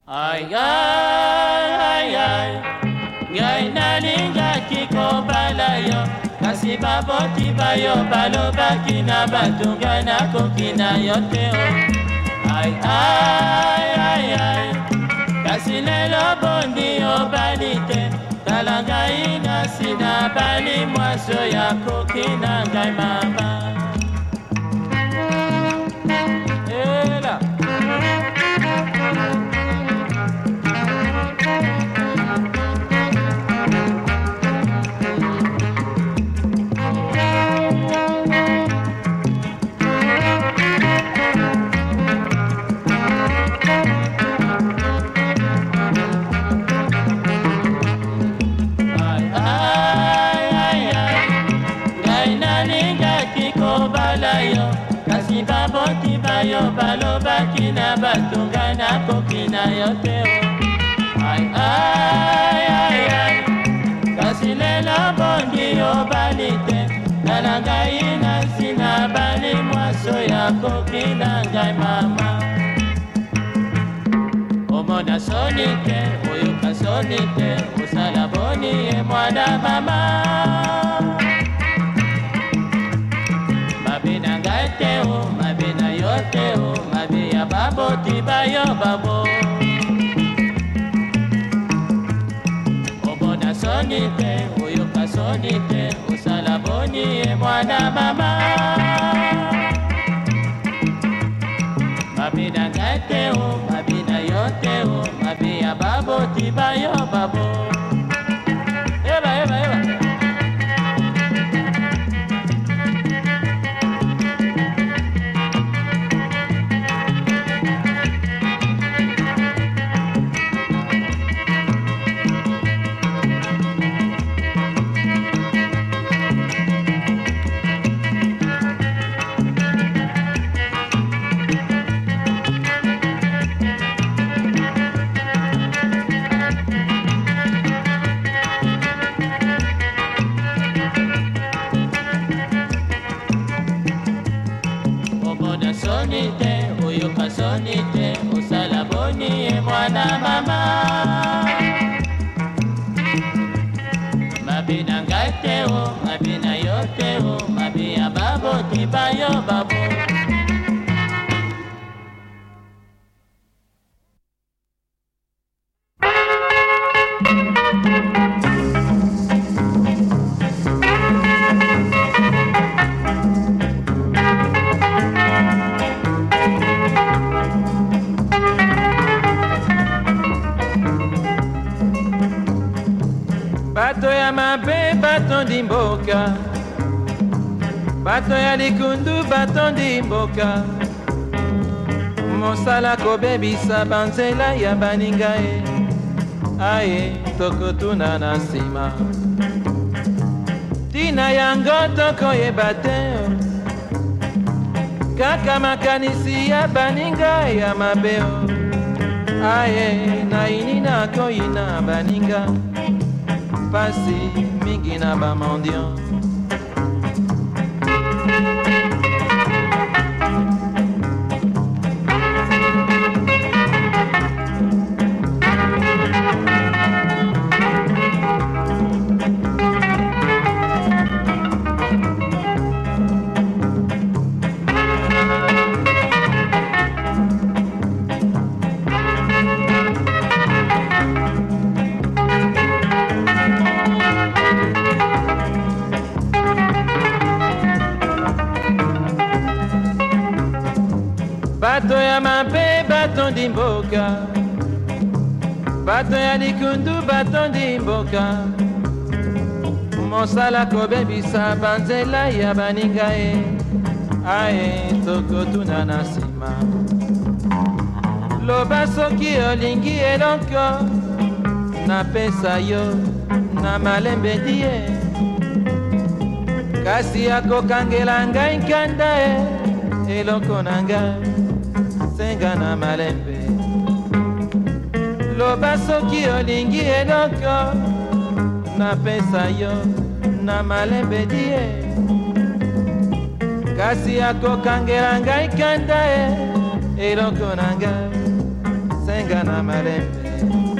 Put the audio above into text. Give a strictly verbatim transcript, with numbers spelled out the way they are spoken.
Ay, ay, ay, ay, ngai nalingaki kobala yo, kasi baboti bayo balobaki na bato ngai nakoki na yo te o. Ay, ay, ay, ay, kasi lelo bondi obali te, tala ngai nasi na bali mwaso ya koki na ngai mama. Ela kasi baboti bayo balobaki na bato ngai nakoki na yo te o. Ay, ay, ay, ay, kasi lelo bondi obali te, tala ngai nasi na bali mwaso ya koki na ngai mama. Omona soni te, oyoka soni te, osala boni ye mwana mama. Mabe na ngai te o, mabe na yo te o, mabe ya baboti bayo babo. Omona soni te, oyoka soni te, osala boni ye mwana mama. Mabe na ngai te o, mabe na yo te o, mabe ya baboti bayo babo. Eba, eba, eba. Soni te, oyoka soni te, osala boni ye mwana mama. Mabe na ngai te o, mabe na yo te o, mabe ya baboti bayo babo. Bato ya mabe batondi mboka, bato ya likundu batondi mboka, mosala kobebisa banzela ya baninga e, aye tokotuna na nsima. Tina yango tokoyeba te, kaka makanisi ya baninga ya mabe o, aye naini nakoyi na baninga, pasi mingi na bamondian. Bato ya mabe batondi mboka, bato ya likundu batondi mboka, mosala kobebisa banzela ya baninga e, aye tokotuna na nsima. Loba soki olingi eloko, napesa yo na malembe die, kasi akokangela ngai nkanda e, eloko na ngai senga na malembe. Loba soki olingi eloko, napesa yo na malembe die, kasi akokangela ngai kanda e, eloko na ngai senga na malembe